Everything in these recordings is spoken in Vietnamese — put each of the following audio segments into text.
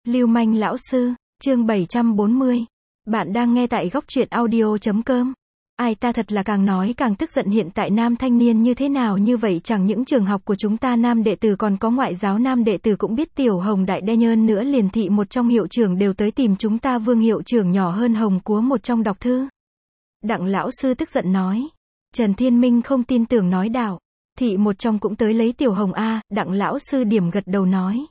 Lưu manh lão sư, chương 740. Bạn đang nghe tại góc truyện audio.com. Ai ta thật là càng nói càng tức giận, hiện tại nam thanh niên như thế nào như vậy, chẳng những trường học của chúng ta nam đệ tử còn có ngoại giáo nam đệ tử cũng biết Tiểu Hồng đại đe nhơn nữa, liền thị một trong hiệu trưởng đều tới tìm chúng ta, Vương hiệu trưởng nhỏ hơn Hồng Cúa một trong đọc thư. Đặng lão sư tức giận nói. Trần Thiên Minh không tin tưởng nói đạo. Thị một trong cũng tới lấy Tiểu Hồng a. Đặng lão sư điểm gật đầu nói.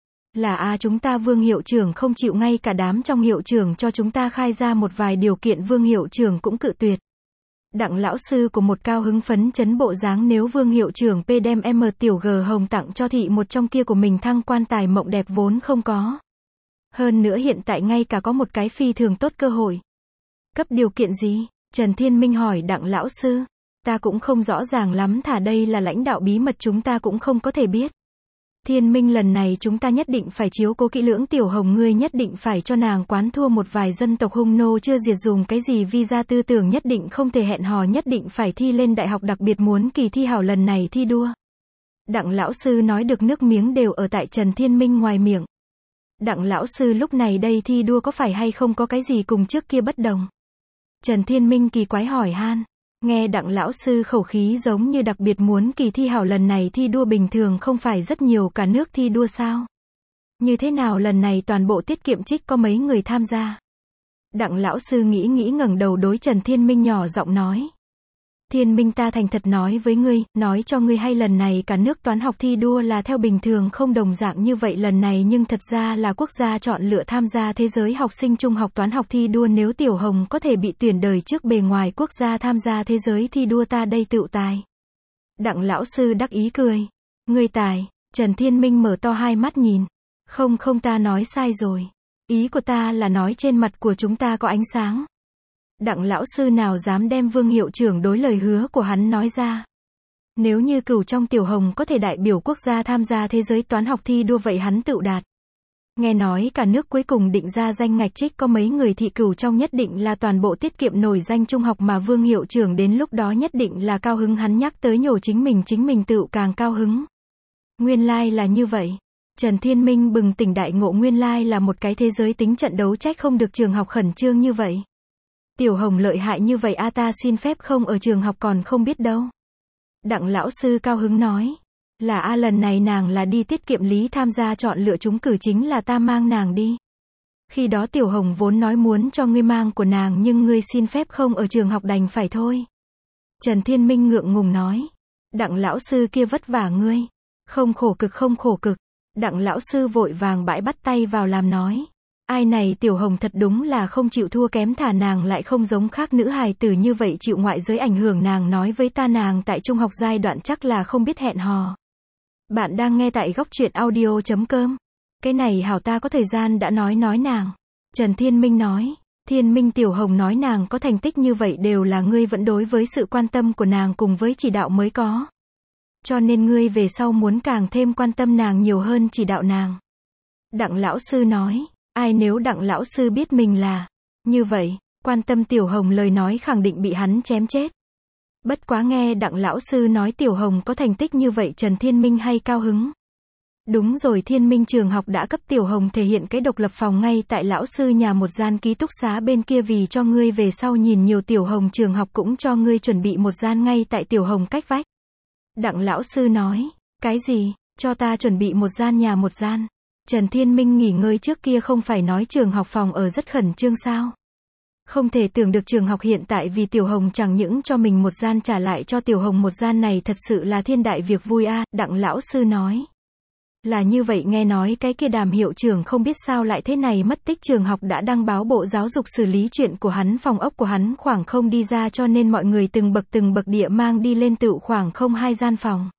Là chúng ta Vương hiệu trưởng không chịu, ngay cả đám trong hiệu trưởng cho chúng ta khai ra một vài điều kiện Vương hiệu trưởng cũng cự tuyệt. Đặng lão sư của một cao hứng phấn chấn bộ dáng, nếu Vương hiệu trưởng P đem Tiểu G Hồng tặng cho thị một trong kia của mình thăng quan tài mộng đẹp vốn không có. Hơn nữa hiện tại ngay cả có một cái phi thường tốt cơ hội. Cấp điều kiện gì? Trần Thiên Minh hỏi Đặng lão sư. Ta cũng không rõ ràng lắm, thả đây là lãnh đạo bí mật, chúng ta cũng không có thể biết. Thiên Minh, lần này chúng ta nhất định phải chiếu cố kỹ lưỡng Tiểu Hồng, ngươi nhất định phải cho nàng quán thua một vài dân tộc hung nô chưa diệt, dùng cái gì visa tư tưởng, nhất định không thể hẹn hò, nhất định phải thi lên đại học, đặc biệt muốn kỳ thi hảo lần này thi đua. Đặng lão sư nói được nước miếng đều ở tại Trần Thiên Minh ngoài miệng. Đặng lão sư lúc này đây thi đua có phải hay không có cái gì cùng trước kia bất đồng? Trần Thiên Minh kỳ quái hỏi han. Nghe Đặng lão sư khẩu khí giống như đặc biệt muốn kỳ thi hảo, lần này thi đua bình thường không phải rất nhiều cả nước thi đua sao? Như thế nào lần này toàn bộ tiết kiệm trích có mấy người tham gia? Đặng lão sư nghĩ ngẩng đầu đối Trần Thiên Minh nhỏ giọng nói. Thiên Minh, ta thành thật nói với ngươi, nói cho ngươi hay, lần này cả nước toán học thi đua là theo bình thường không đồng dạng như vậy, lần này nhưng thật ra là quốc gia chọn lựa tham gia thế giới học sinh trung học toán học thi đua, nếu Tiểu Hồng có thể bị tuyển đời trước bề ngoài quốc gia tham gia thế giới thi đua, ta đây tựu tài. Đặng lão sư đắc ý cười. Ngươi tài? Trần Thiên Minh mở to hai mắt nhìn. Không, ta nói sai rồi. Ý của ta là nói trên mặt của chúng ta có ánh sáng. Đặng lão sư nào dám đem Vương hiệu trưởng đối lời hứa của hắn nói ra. Nếu như cửu trong Tiểu Hồng có thể đại biểu quốc gia tham gia thế giới toán học thi đua, vậy hắn tựu đạt. Nghe nói cả nước cuối cùng định ra danh ngạch trích có mấy người, thị cửu trong nhất định là toàn bộ tiết kiệm nổi danh trung học, mà Vương hiệu trưởng đến lúc đó nhất định là cao hứng, hắn nhắc tới nhổ chính mình tựu càng cao hứng. Nguyên lai là như vậy. Trần Thiên Minh bừng tỉnh đại ngộ, nguyên lai là một cái thế giới tính trận đấu, trách không được trường học khẩn trương như vậy. Tiểu Hồng lợi hại như vậy ta xin phép không ở trường học còn không biết đâu. Đặng lão sư cao hứng nói. Là lần này nàng là đi tiết kiệm lý tham gia chọn lựa trúng cử, chính là ta mang nàng đi. Khi đó Tiểu Hồng vốn nói muốn cho ngươi mang của nàng, nhưng ngươi xin phép không ở trường học đành phải thôi. Trần Thiên Minh ngượng ngùng nói. Đặng lão sư kia vất vả ngươi. Không khổ cực. Đặng lão sư vội vàng bãi bắt tay vào làm nói. Ai này Tiểu Hồng thật đúng là không chịu thua kém, thả nàng lại không giống khác nữ hài tử như vậy chịu ngoại giới ảnh hưởng, nàng nói với ta nàng tại trung học giai đoạn chắc là không biết hẹn hò. Bạn đang nghe tại góc truyện audio.com. Cái này hảo, ta có thời gian đã nói nàng. Trần Thiên Minh nói. Thiên Minh, Tiểu Hồng nói nàng có thành tích như vậy đều là ngươi vẫn đối với sự quan tâm của nàng cùng với chỉ đạo mới có. Cho nên ngươi về sau muốn càng thêm quan tâm nàng nhiều hơn, chỉ đạo nàng. Đặng lão sư nói. Ai nếu Đặng lão sư biết mình là như vậy, quan tâm Tiểu Hồng, lời nói khẳng định bị hắn chém chết. Bất quá nghe Đặng lão sư nói Tiểu Hồng có thành tích như vậy, Trần Thiên Minh hay cao hứng. Đúng rồi, Thiên Minh, trường học đã cấp Tiểu Hồng thể hiện cái độc lập phòng ngay tại lão sư nhà một gian ký túc xá bên kia, vì cho ngươi về sau nhìn nhiều Tiểu Hồng, trường học cũng cho ngươi chuẩn bị một gian ngay tại Tiểu Hồng cách vách. Đặng lão sư nói. Cái gì? Cho ta chuẩn bị một gian nhà một gian? Trần Thiên Minh nghỉ ngơi trước kia không phải nói trường học phòng ở rất khẩn trương sao? Không thể tưởng được trường học hiện tại vì Tiểu Hồng chẳng những cho mình một gian trả lại cho Tiểu Hồng một gian, này thật sự là thiên đại việc vui Đặng lão sư nói. Là như vậy, nghe nói cái kia Đàm hiệu trưởng không biết sao lại thế này mất tích, trường học đã đăng báo Bộ Giáo dục xử lý chuyện của hắn, phòng ốc của hắn khoảng không đi ra, cho nên mọi người từng bậc địa mang đi lên, tựu khoảng không 2 gian phòng.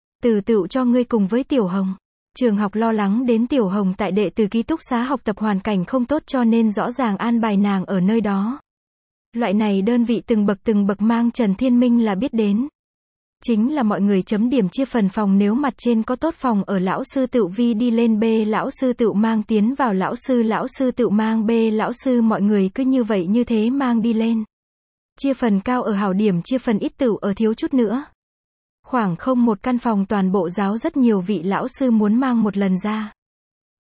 Tựu cho ngươi cùng với Tiểu Hồng. Trường học lo lắng đến Tiểu Hồng tại đệ tử ký túc xá học tập hoàn cảnh không tốt, cho nên rõ ràng an bài nàng ở nơi đó. Loại này đơn vị từng bậc mang Trần Thiên Minh là biết đến. Chính là mọi người chấm điểm chia phần phòng, nếu mặt trên có tốt phòng ở, lão sư tự vi đi lên B, lão sư tự mang tiến vào, lão sư tự mang B, lão sư, mọi người cứ như vậy như thế mang đi lên. Chia phần cao ở hảo điểm, chia phần ít tựu ở thiếu chút nữa. Khoảng không một căn phòng toàn bộ giáo rất nhiều vị lão sư muốn mang một lần ra.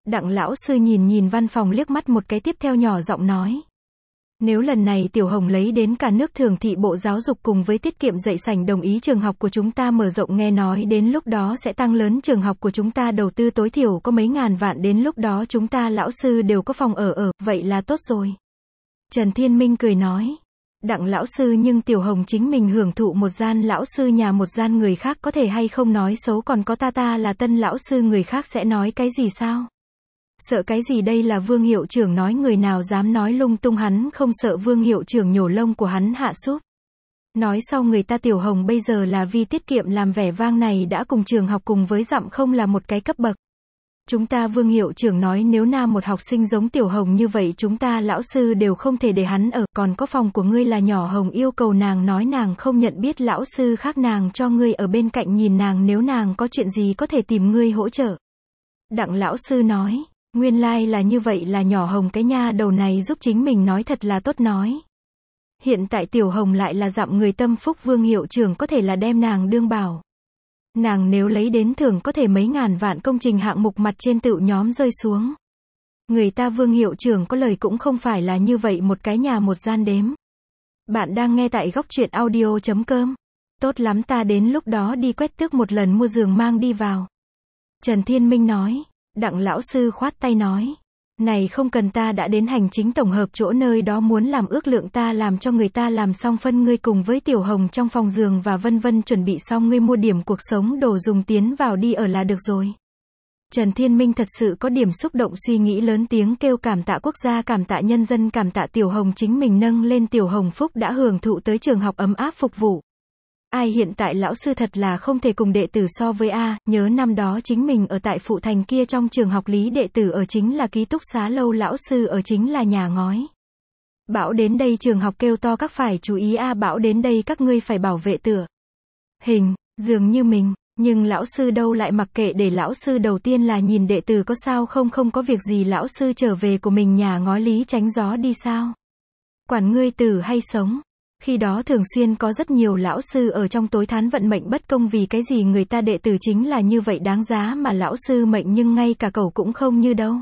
Đặng lão sư nhìn văn phòng liếc mắt một cái tiếp theo nhỏ giọng nói. Nếu lần này Tiểu Hồng lấy đến cả nước thường thị Bộ Giáo dục cùng với tiết kiệm dạy sảnh đồng ý trường học của chúng ta mở rộng, nghe nói đến lúc đó sẽ tăng lớn trường học của chúng ta đầu tư tối thiểu có mấy ngàn vạn, đến lúc đó chúng ta lão sư đều có phòng ở, vậy là tốt rồi. Trần Thiên Minh cười nói. Đặng lão sư, nhưng Tiểu Hồng chính mình hưởng thụ một gian lão sư nhà một gian người khác có thể hay không nói xấu, còn có ta là tân lão sư người khác sẽ nói cái gì sao? Sợ cái gì, đây là Vương hiệu trưởng nói, người nào dám nói lung tung, hắn không sợ Vương hiệu trưởng nhổ lông của hắn hạ súp. Nói sau người ta Tiểu Hồng bây giờ là vì tiết kiệm làm vẻ vang này đã cùng trường học cùng với dặm không là một cái cấp bậc. Chúng ta Vương hiệu trưởng nói nếu nam một học sinh giống Tiểu Hồng như vậy chúng ta lão sư đều không thể để hắn ở, còn có phòng của ngươi là nhỏ Hồng yêu cầu nàng nói nàng không nhận biết lão sư khác, nàng cho ngươi ở bên cạnh nhìn nàng, nếu nàng có chuyện gì có thể tìm ngươi hỗ trợ. Đặng lão sư nói. Nguyên lai là như vậy, là nhỏ Hồng cái nha đầu này giúp chính mình nói thật là tốt nói. Hiện tại Tiểu Hồng lại là dặm người tâm phúc, Vương hiệu trưởng có thể là đem nàng đương bảo. Nàng nếu lấy đến thưởng có thể mấy ngàn vạn, công trình hạng mục mặt trên tự nhóm rơi xuống. Người ta Vương hiệu trưởng có lời cũng không phải là như vậy, một cái nhà một gian đếm. Bạn đang nghe tại góc truyện audio.com. Tốt lắm, ta đến lúc đó đi quét tước một lần, mua giường mang đi vào. Trần Thiên Minh nói. Đặng lão sư khoát tay nói. Này không cần, ta đã đến hành chính tổng hợp chỗ nơi đó muốn làm ước lượng, ta làm cho người ta làm xong, phân ngươi cùng với Tiểu Hồng trong phòng giường và vân vân chuẩn bị xong, ngươi mua điểm cuộc sống đồ dùng tiến vào đi ở là được rồi. Trần Thiên Minh thật sự có điểm xúc động, suy nghĩ lớn tiếng kêu cảm tạ quốc gia, cảm tạ nhân dân, cảm tạ Tiểu Hồng chính mình nâng lên Tiểu Hồng phúc đã hưởng thụ tới trường học ấm áp phục vụ. Ai hiện tại lão sư thật là không thể cùng đệ tử so với a, nhớ năm đó chính mình ở tại Phụ Thành kia trong trường học lý đệ tử ở chính là ký túc xá lâu, lão sư ở chính là nhà ngói. Bảo đến đây trường học kêu to các phải chú ý a, bảo đến đây các ngươi phải bảo vệ tựa hình, dường như mình, nhưng lão sư đâu lại mặc kệ, để lão sư đầu tiên là nhìn đệ tử có sao không có việc gì, lão sư trở về của mình nhà ngói lý tránh gió đi sao. Quản ngươi tử hay sống. Khi đó thường xuyên có rất nhiều lão sư ở trong tối thán vận mệnh bất công, vì cái gì người ta đệ tử chính là như vậy đáng giá mà lão sư mệnh nhưng ngay cả cầu cũng không như đâu.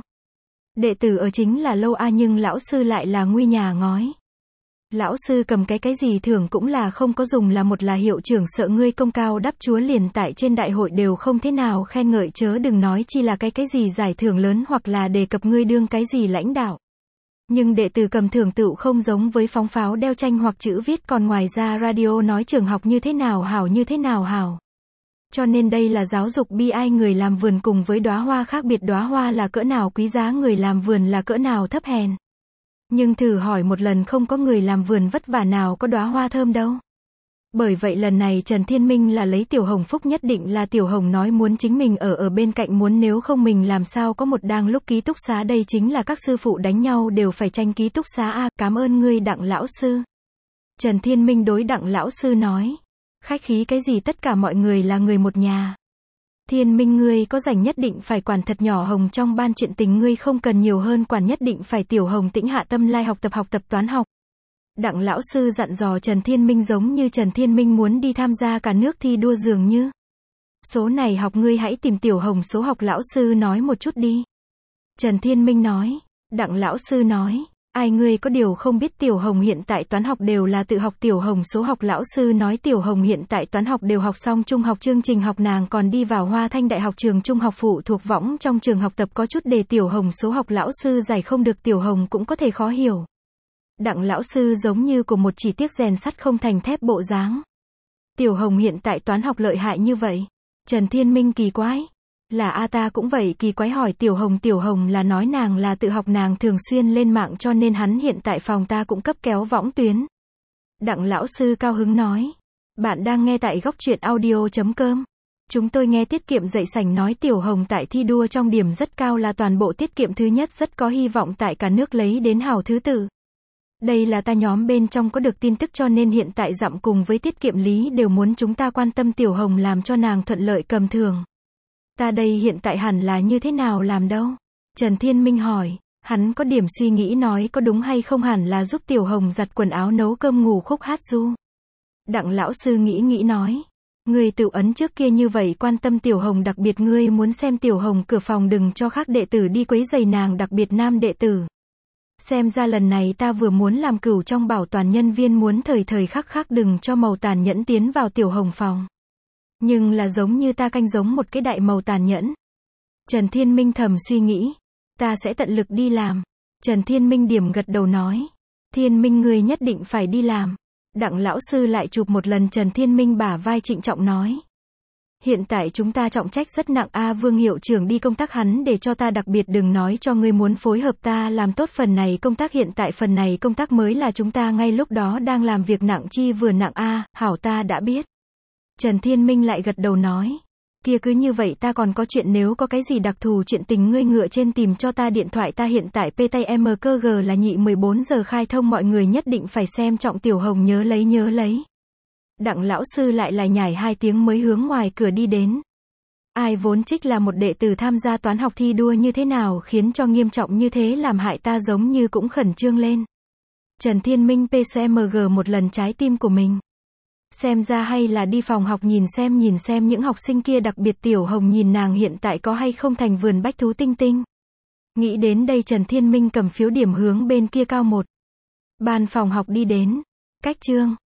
Đệ tử ở chính là lâu a nhưng lão sư lại là nguy nhà ngói. Lão sư cầm cái gì thưởng cũng là không có dùng, là một là hiệu trưởng sợ ngươi công cao đắp chúa, liền tại trên đại hội đều không thế nào khen ngợi, chớ đừng nói chi là cái gì giải thưởng lớn hoặc là đề cập ngươi đương cái gì lãnh đạo. Nhưng đệ tử cầm thưởng tựu không giống với phóng pháo đeo tranh hoặc chữ viết, còn ngoài ra radio nói trường học như thế nào hảo như thế nào hảo. Cho nên đây là giáo dục bi ai, người làm vườn cùng với đóa hoa khác biệt, đóa hoa là cỡ nào quý giá, người làm vườn là cỡ nào thấp hèn. Nhưng thử hỏi một lần, không có người làm vườn vất vả nào có đóa hoa thơm đâu. Bởi vậy lần này Trần Thiên Minh là lấy Tiểu Hồng phúc, nhất định là Tiểu Hồng nói muốn chính mình ở bên cạnh muốn, nếu không mình làm sao có một đang lúc ký túc xá, đây chính là các sư phụ đánh nhau đều phải tranh ký túc xá a, cảm ơn ngươi Đặng lão sư. Trần Thiên Minh đối Đặng lão sư nói. Khách khí cái gì, tất cả mọi người là người một nhà. Thiên Minh ngươi có rảnh nhất định phải quản thật nhỏ Hồng trong ban chuyện tình ngươi không cần nhiều hơn quản, nhất định phải Tiểu Hồng tĩnh hạ tâm lai học tập toán học. Đặng lão sư dặn dò Trần Thiên Minh, giống như Trần Thiên Minh muốn đi tham gia cả nước thi đua dường như. Số này học ngươi hãy tìm Tiểu Hồng số học, lão sư nói một chút đi. Trần Thiên Minh nói. Đặng lão sư nói. Ai ngươi có điều không biết, Tiểu Hồng hiện tại toán học đều là tự học, Tiểu Hồng số học lão sư nói Tiểu Hồng hiện tại toán học đều học xong trung học chương trình học, nàng còn đi vào Hoa Thanh Đại học trường trung học phụ thuộc võng trong trường học tập có chút đề, Tiểu Hồng số học lão sư giải không được, Tiểu Hồng cũng có thể khó hiểu. Đặng lão sư giống như của một chỉ tiếc rèn sắt không thành thép bộ dáng. Tiểu Hồng hiện tại toán học lợi hại như vậy. Trần Thiên Minh kỳ quái. Là a, ta cũng vậy kỳ quái, hỏi Tiểu Hồng là nói nàng là tự học, nàng thường xuyên lên mạng cho nên hắn hiện tại phòng ta cũng cấp kéo võng tuyến. Đặng lão sư cao hứng nói. Bạn đang nghe tại góc truyện audio.com. Chúng tôi nghe tiết kiệm dạy sảnh nói Tiểu Hồng tại thi đua trong điểm rất cao, là toàn bộ tiết kiệm thứ nhất, rất có hy vọng tại cả nước lấy đến hào thứ tự. Đây là ta nhóm bên trong có được tin tức, cho nên hiện tại dặm cùng với tiết kiệm lý đều muốn chúng ta quan tâm Tiểu Hồng làm cho nàng thuận lợi cầm thưởng. Ta đây hiện tại hẳn là như thế nào làm đâu? Trần Thiên Minh hỏi. Hắn có điểm suy nghĩ nói có đúng hay không, hẳn là giúp Tiểu Hồng giặt quần áo, nấu cơm, ngủ, khúc hát ru. Đặng lão sư nghĩ nói. Ngươi tự ấn trước kia như vậy quan tâm Tiểu Hồng, đặc biệt ngươi muốn xem Tiểu Hồng cửa phòng đừng cho khác đệ tử đi quấy rầy nàng, đặc biệt nam đệ tử. Xem ra lần này ta vừa muốn làm cửu trong bảo toàn nhân viên muốn thời thời khắc khắc đừng cho màu tàn nhẫn tiến vào Tiểu Hồng phòng. Nhưng là giống như ta canh giống một cái đại màu tàn nhẫn. Trần Thiên Minh thầm suy nghĩ. Ta sẽ tận lực đi làm. Trần Thiên Minh điểm gật đầu nói. Thiên Minh ngươi nhất định phải đi làm. Đặng lão sư lại chụp một lần Trần Thiên Minh bả vai trịnh trọng nói. Hiện tại chúng ta trọng trách rất nặng a, Vương hiệu trưởng đi công tác hắn để cho ta đặc biệt đừng nói cho ngươi muốn phối hợp ta làm tốt phần này công tác, hiện tại phần này công tác mới là chúng ta ngay lúc đó đang làm việc nặng chi vừa nặng a, hảo ta đã biết. Trần Thiên Minh lại gật đầu nói. Kia cứ như vậy ta còn có chuyện, nếu có cái gì đặc thù chuyện tình ngươi ngựa trên tìm cho ta điện thoại, ta hiện tại PTMKG là nhị 14 giờ khai thông, mọi người nhất định phải xem trọng Tiểu Hồng, nhớ lấy nhớ lấy. Đặng lão sư lại nhải 2 tiếng mới hướng ngoài cửa đi đến. Ai vốn trích là một đệ tử tham gia toán học thi đua như thế nào khiến cho nghiêm trọng như thế, làm hại ta giống như cũng khẩn trương lên. Trần Thiên Minh PCMG một lần trái tim của mình. Xem ra hay là đi phòng học nhìn xem những học sinh kia, đặc biệt Tiểu Hồng, nhìn nàng hiện tại có hay không thành vườn bách thú tinh tinh. Nghĩ đến đây Trần Thiên Minh cầm phiếu điểm hướng bên kia cao 1 ban phòng học đi đến. Cách chương